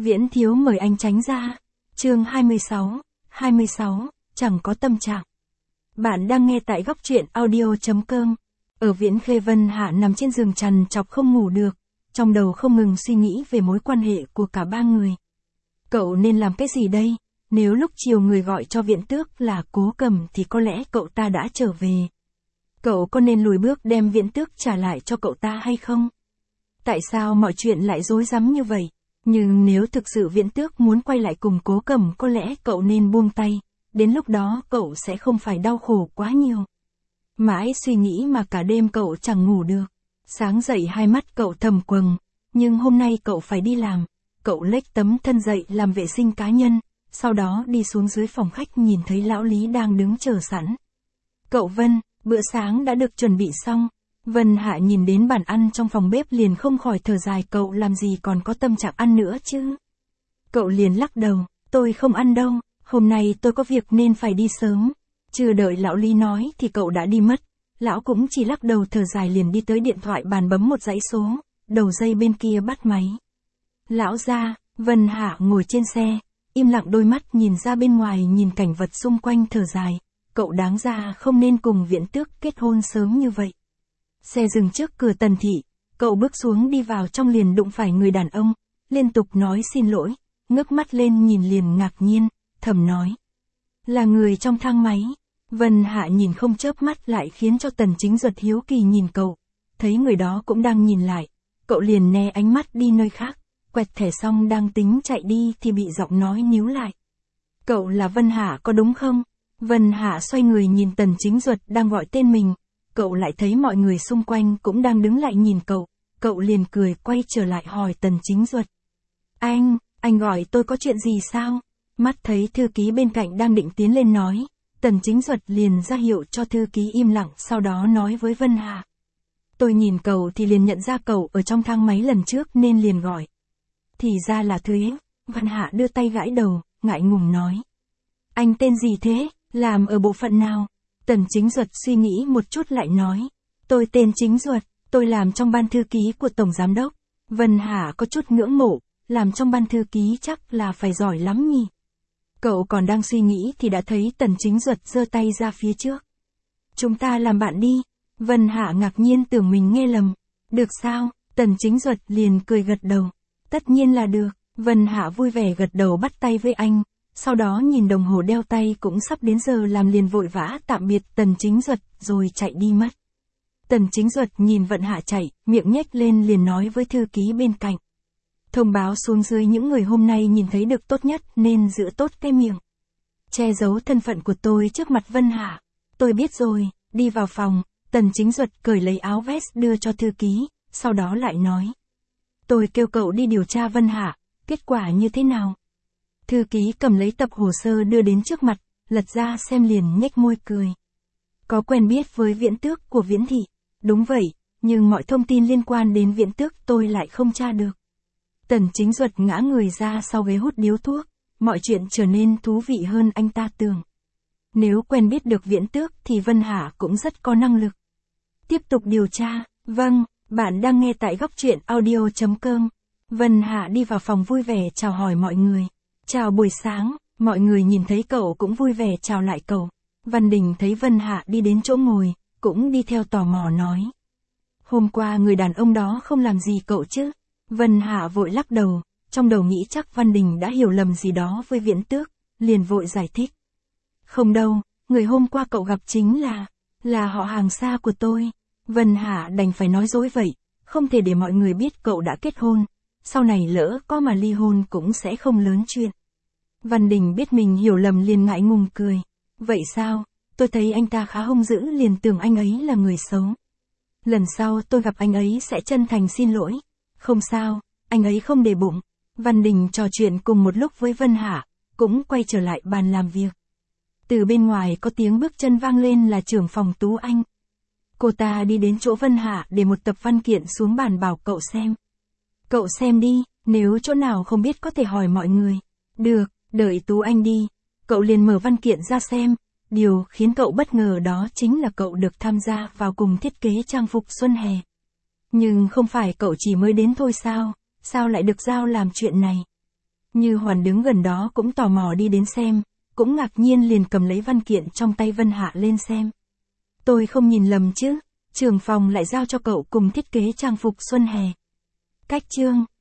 Viễn thiếu mời anh tránh ra. Chương 26, chẳng có tâm trạng. Bạn đang nghe tại góc truyện audio.com. Ở Viễn Khê, Vân Hạ nằm trên giường trằn trọc không ngủ được, trong đầu không ngừng suy nghĩ về mối quan hệ của cả ba người. Cậu nên làm cái gì đây? Nếu lúc chiều người gọi cho Viễn Tước là Cố Cầm thì có lẽ cậu ta đã trở về. Cậu có nên lùi bước đem Viễn Tước trả lại cho cậu ta hay không? Tại sao mọi chuyện lại rối rắm như vậy? Nhưng nếu thực sự Viễn Tước muốn quay lại cùng Cố Cầm, có lẽ cậu nên buông tay, đến lúc đó cậu sẽ không phải đau khổ quá nhiều. Mãi suy nghĩ mà cả đêm cậu chẳng ngủ được. Sáng dậy hai mắt cậu thầm quầng, nhưng hôm nay cậu phải đi làm. Cậu lếch tấm thân dậy làm vệ sinh cá nhân, sau đó đi xuống dưới phòng khách nhìn thấy lão Lý đang đứng chờ sẵn. Cậu Vân, bữa sáng đã được chuẩn bị xong. Vân Hạ nhìn đến bàn ăn trong phòng bếp liền không khỏi thở dài, cậu làm gì còn có tâm trạng ăn nữa chứ. Cậu liền lắc đầu, tôi không ăn đâu, hôm nay tôi có việc nên phải đi sớm. Chưa đợi lão Lý nói thì cậu đã đi mất. Lão cũng chỉ lắc đầu thở dài liền đi tới điện thoại bàn bấm một dãy số, đầu dây bên kia bắt máy. Lão gia, Vân Hạ ngồi trên xe, im lặng đôi mắt nhìn ra bên ngoài nhìn cảnh vật xung quanh thở dài. Cậu đáng ra không nên cùng Viễn Tước kết hôn sớm như vậy. Xe dừng trước cửa Tần thị, cậu bước xuống đi vào trong liền đụng phải người đàn ông, liên tục nói xin lỗi, ngước mắt lên nhìn liền ngạc nhiên, thầm nói. Là người trong thang máy. Vân Hạ nhìn không chớp mắt lại khiến cho Tần Chính Duật hiếu kỳ nhìn cậu, thấy người đó cũng đang nhìn lại, cậu liền né ánh mắt đi nơi khác, quẹt thẻ xong đang tính chạy đi thì bị giọng nói níu lại. Cậu là Vân Hạ có đúng không? Vân Hạ xoay người nhìn Tần Chính Duật đang gọi tên mình. Cậu lại thấy mọi người xung quanh cũng đang đứng lại nhìn cậu liền cười quay trở lại hỏi Tần Chính Duật. Anh gọi tôi có chuyện gì sao? Mắt thấy thư ký bên cạnh đang định tiến lên nói, Tần Chính Duật liền ra hiệu cho thư ký im lặng, sau đó nói với Vân Hạ. Tôi nhìn cậu thì liền nhận ra cậu ở trong thang máy lần trước nên liền gọi. Thì ra là Thuế. Vân Hạ đưa tay gãi đầu, ngại ngùng nói. Anh tên gì thế? Làm ở bộ phận nào? Tần Chính Duật suy nghĩ một chút lại nói. Tôi tên Chính Duật, tôi làm trong ban thư ký của Tổng Giám Đốc. Vân Hạ có chút ngưỡng mộ, làm trong ban thư ký chắc là phải giỏi lắm nhỉ. Cậu còn đang suy nghĩ thì đã thấy Tần Chính Duật giơ tay ra phía trước. Chúng ta làm bạn đi. Vân Hạ ngạc nhiên tưởng mình nghe lầm. Được sao? Tần Chính Duật liền cười gật đầu. Tất nhiên là được. Vân Hạ vui vẻ gật đầu bắt tay với anh. Sau đó nhìn đồng hồ đeo tay cũng sắp đến giờ làm liền vội vã tạm biệt Tần Chính Duật rồi chạy đi mất. Tần Chính Duật nhìn Vân Hạ chạy, miệng nhếch lên liền nói với thư ký bên cạnh. Thông báo xuống dưới những người hôm nay nhìn thấy được tốt nhất nên giữ tốt cái miệng. Che giấu thân phận của tôi trước mặt Vân Hạ. Tôi biết rồi, đi vào phòng, Tần Chính Duật cởi lấy áo vest đưa cho thư ký, sau đó lại nói. Tôi kêu cậu đi điều tra Vân Hạ, kết quả như thế nào? Thư ký cầm lấy tập hồ sơ đưa đến trước mặt, lật ra xem liền nhếch môi cười. Có quen biết với Viễn Tước của Viễn thị. Đúng vậy, nhưng mọi thông tin liên quan đến Viễn Tước tôi lại không tra được. Tần Chính Duật ngã người ra sau ghế hút điếu thuốc, mọi chuyện trở nên thú vị hơn anh ta tưởng. Nếu quen biết được Viễn Tước thì Vân Hạ cũng rất có năng lực. Tiếp tục điều tra. Vâng, bạn đang nghe tại góc truyện audio.com. Vân Hạ đi vào phòng vui vẻ chào hỏi mọi người. Chào buổi sáng, mọi người nhìn thấy cậu cũng vui vẻ chào lại cậu. Văn Đình thấy Vân Hạ đi đến chỗ ngồi, cũng đi theo tò mò nói. Hôm qua người đàn ông đó không làm gì cậu chứ? Vân Hạ vội lắc đầu, trong đầu nghĩ chắc Văn Đình đã hiểu lầm gì đó với Viễn Tước, liền vội giải thích. Không đâu, người hôm qua cậu gặp chính là họ hàng xa của tôi. Vân Hạ đành phải nói dối vậy, không thể để mọi người biết cậu đã kết hôn. Sau này lỡ có mà ly hôn cũng sẽ không lớn chuyện. Văn Đình biết mình hiểu lầm liền ngại ngùng cười. Vậy sao? Tôi thấy anh ta khá hung dữ liền tưởng anh ấy là người xấu. Lần sau tôi gặp anh ấy sẽ chân thành xin lỗi. Không sao, anh ấy không để bụng. Văn Đình trò chuyện cùng một lúc với Vân Hạ, cũng quay trở lại bàn làm việc. Từ bên ngoài có tiếng bước chân vang lên là trưởng phòng Tú Anh. Cô ta đi đến chỗ Vân Hạ để một tập văn kiện xuống bàn bảo cậu xem. Cậu xem đi, nếu chỗ nào không biết có thể hỏi mọi người. Được, đợi Tú Anh đi. Cậu liền mở văn kiện ra xem. Điều khiến cậu bất ngờ đó chính là cậu được tham gia vào cùng thiết kế trang phục xuân hè. Nhưng không phải cậu chỉ mới đến thôi sao? Sao lại được giao làm chuyện này? Như Hoàn đứng gần đó cũng tò mò đi đến xem, cũng ngạc nhiên liền cầm lấy văn kiện trong tay Vân Hạ lên xem. Tôi không nhìn lầm chứ, trưởng phòng lại giao cho cậu cùng thiết kế trang phục xuân hè. Cách chương